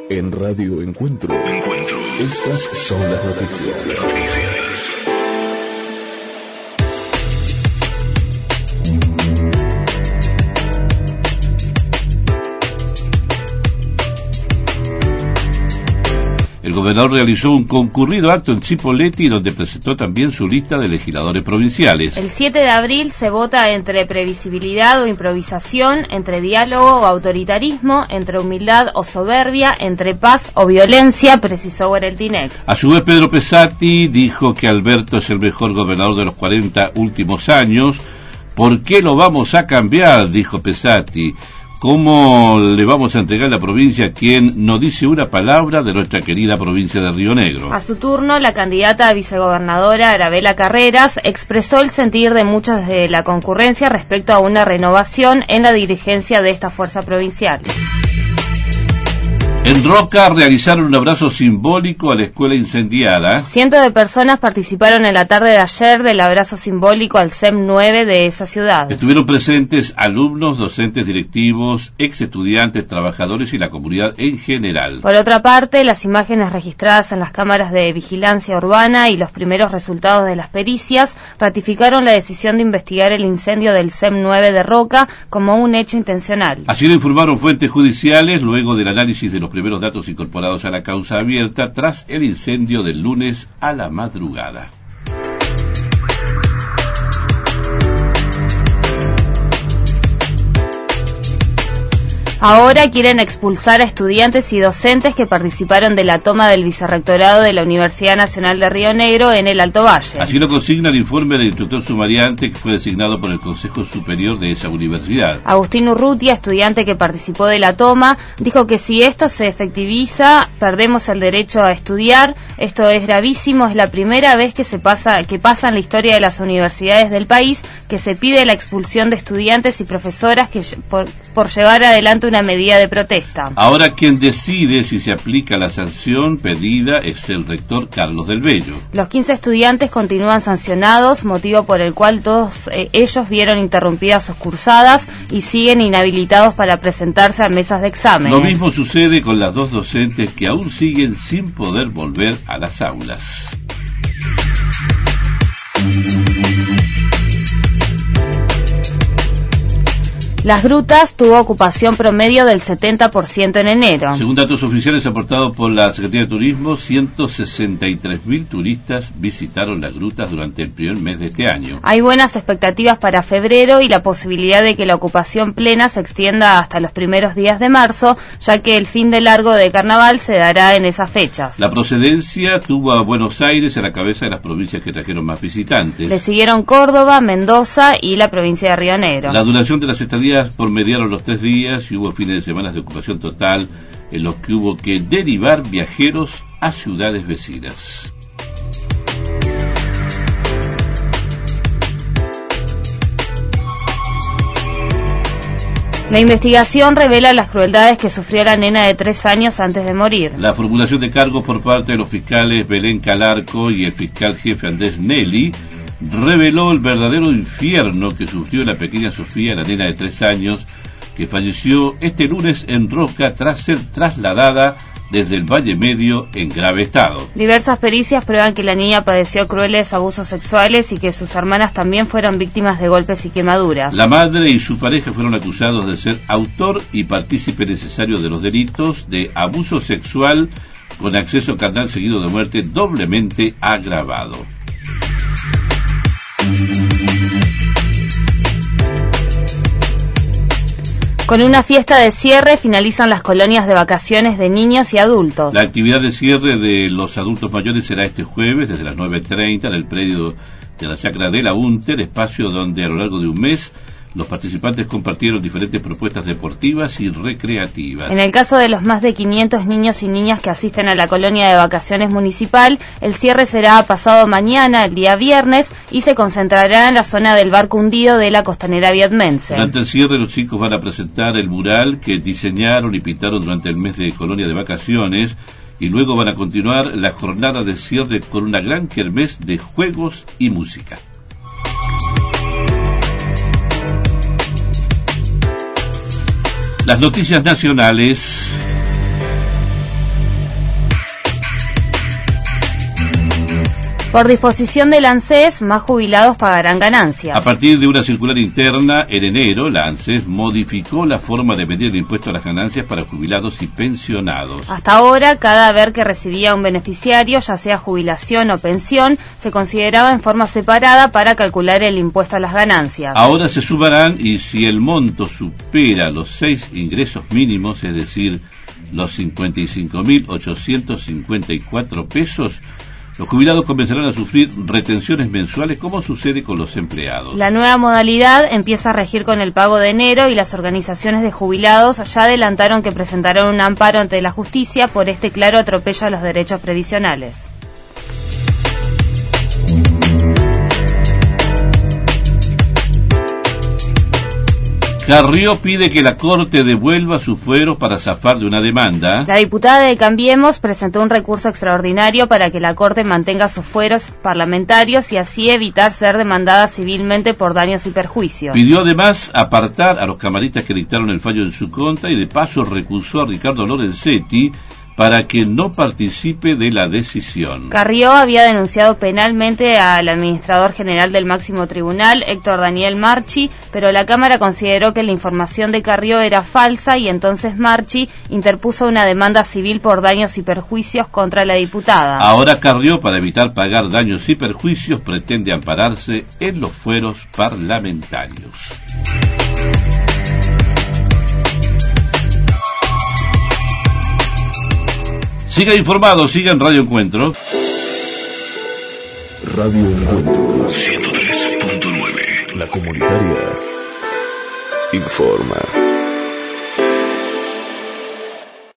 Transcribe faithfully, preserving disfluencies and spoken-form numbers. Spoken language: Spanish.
En Radio Encuentro. Encuentro. Estas son las noticias. Noticias. El gobernador realizó un concurrido acto en Chipoleti donde presentó también su lista de legisladores provinciales. El siete de abril se vota entre previsibilidad o improvisación, entre diálogo o autoritarismo, entre humildad o soberbia, entre paz o violencia, precisó Guereltinec. A su vez, Pedro Pesatti dijo que Alberto es el mejor gobernador de los cuarenta últimos años. ¿Por qué lo vamos a cambiar?, dijo Pesatti. ¿Cómo le vamos a entregar la provincia a quien no dice una palabra de nuestra querida provincia de Río Negro? A su turno, la candidata a vicegobernadora Arabela Carreras expresó el sentir de muchos de la concurrencia respecto a una renovación en la dirigencia de esta fuerza provincial. En Roca realizaron un abrazo simbólico a la escuela incendiada. Cientos de personas participaron en la tarde de ayer del abrazo simbólico al C E M nueve de esa ciudad. Estuvieron presentes alumnos, docentes, directivos, ex estudiantes, trabajadores y la comunidad en general. Por otra parte, las imágenes registradas en las cámaras de vigilancia urbana y los primeros resultados de las pericias ratificaron la decisión de investigar el incendio del C E M nueve de Roca como un hecho intencional. Así lo informaron fuentes judiciales luego del análisis de los primeros datos incorporados a la causa abierta tras el incendio del lunes a la madrugada. Ahora quieren expulsar a estudiantes y docentes que participaron de la toma del vicerrectorado de la Universidad Nacional de Río Negro en el Alto Valle. Así lo consigna el informe del instructor sumariante que fue designado por el Consejo Superior de esa universidad. Agustín Urrutia, estudiante que participó de la toma, dijo que si esto se efectiviza, perdemos el derecho a estudiar. Esto es gravísimo, es la primera vez que se pasa, que pasa en la historia de las universidades del país, que se pide la expulsión de estudiantes y profesoras que por, por llevar adelante una medida de protesta. Ahora quien decide si se aplica la sanción pedida es el rector Carlos del Bello. Los quince estudiantes continúan sancionados, motivo por el cual todos eh, ellos vieron interrumpidas sus cursadas y siguen inhabilitados para presentarse a mesas de exámenes. Lo mismo sucede con las dos docentes que aún siguen sin poder volver a las aulas. Las Grutas tuvo ocupación promedio del setenta por ciento en enero. Según datos oficiales aportados por la Secretaría de Turismo, ciento sesenta y tres mil turistas visitaron las grutas durante el primer mes de este año. Hay buenas expectativas para febrero y la posibilidad de que la ocupación plena se extienda hasta los primeros días de marzo, ya que el fin de largo de carnaval se dará en esas fechas. La procedencia tuvo a Buenos Aires a la cabeza de las provincias que trajeron más visitantes. Le siguieron Córdoba, Mendoza y la provincia de Río Negro. La duración de las estadías promediaron los tres días y hubo fines de semana de ocupación total en los que hubo que derivar viajeros a ciudades vecinas. La investigación revela las crueldades que sufrió la nena de tres años antes de morir. La formulación de cargos por parte de los fiscales Belén Calarco y el fiscal jefe Andrés Nelly reveló el verdadero infierno que sufrió la pequeña Sofía, la nena de tres años, que falleció este lunes en Roca tras ser trasladada desde el Valle Medio en grave estado. Diversas pericias prueban que la niña padeció crueles abusos sexuales y que sus hermanas también fueron víctimas de golpes y quemaduras. La madre y su pareja fueron acusados de ser autor y partícipe necesario de los delitos de abuso sexual con acceso carnal seguido de muerte doblemente agravado. Con una fiesta de cierre finalizan las colonias de vacaciones de niños y adultos. La actividad de cierre de los adultos mayores será este jueves desde las nueve treinta en el predio de la Chacra de la Unter, espacio donde a lo largo de un mes los participantes compartieron diferentes propuestas deportivas y recreativas. En el caso de los más de quinientos niños y niñas que asisten a la colonia de vacaciones municipal, el cierre será pasado mañana, el día viernes, y se concentrará en la zona del Barco Hundido de la Costanera Vietmense. Durante el cierre, los chicos van a presentar el mural que diseñaron y pintaron durante el mes de colonia de vacaciones, y luego van a continuar la jornada de cierre con una gran kermés de juegos y música. Las noticias nacionales. Por disposición del ANSES, más jubilados pagarán ganancias. A partir de una circular interna, en enero, la ANSES modificó la forma de medir el impuesto a las ganancias para jubilados y pensionados. Hasta ahora, cada haber que recibía un beneficiario, ya sea jubilación o pensión, se consideraba en forma separada para calcular el impuesto a las ganancias. Ahora se sumarán y si el monto supera los seis ingresos mínimos, es decir, los cincuenta y cinco mil ochocientos cincuenta y cuatro pesos, los jubilados comenzarán a sufrir retenciones mensuales como sucede con los empleados. La nueva modalidad empieza a regir con el pago de enero y las organizaciones de jubilados ya adelantaron que presentarán un amparo ante la justicia por este claro atropello a los derechos previsionales. Carrió pide que la Corte devuelva sus fueros para zafar de una demanda. La diputada de Cambiemos presentó un recurso extraordinario para que la Corte mantenga sus fueros parlamentarios y así evitar ser demandada civilmente por daños y perjuicios. Pidió además apartar a los camaristas que dictaron el fallo en su contra y de paso recusó a Ricardo Lorenzetti para que no participe de la decisión. Carrió había denunciado penalmente al administrador general del máximo tribunal, Héctor Daniel Marchi, pero la Cámara consideró que la información de Carrió era falsa y entonces Marchi interpuso una demanda civil por daños y perjuicios contra la diputada. Ahora Carrió, para evitar pagar daños y perjuicios, pretende ampararse en los fueros parlamentarios. Siga informado, siga en Radio Encuentro. Radio Encuentro ciento tres punto nueve. La comunitaria informa.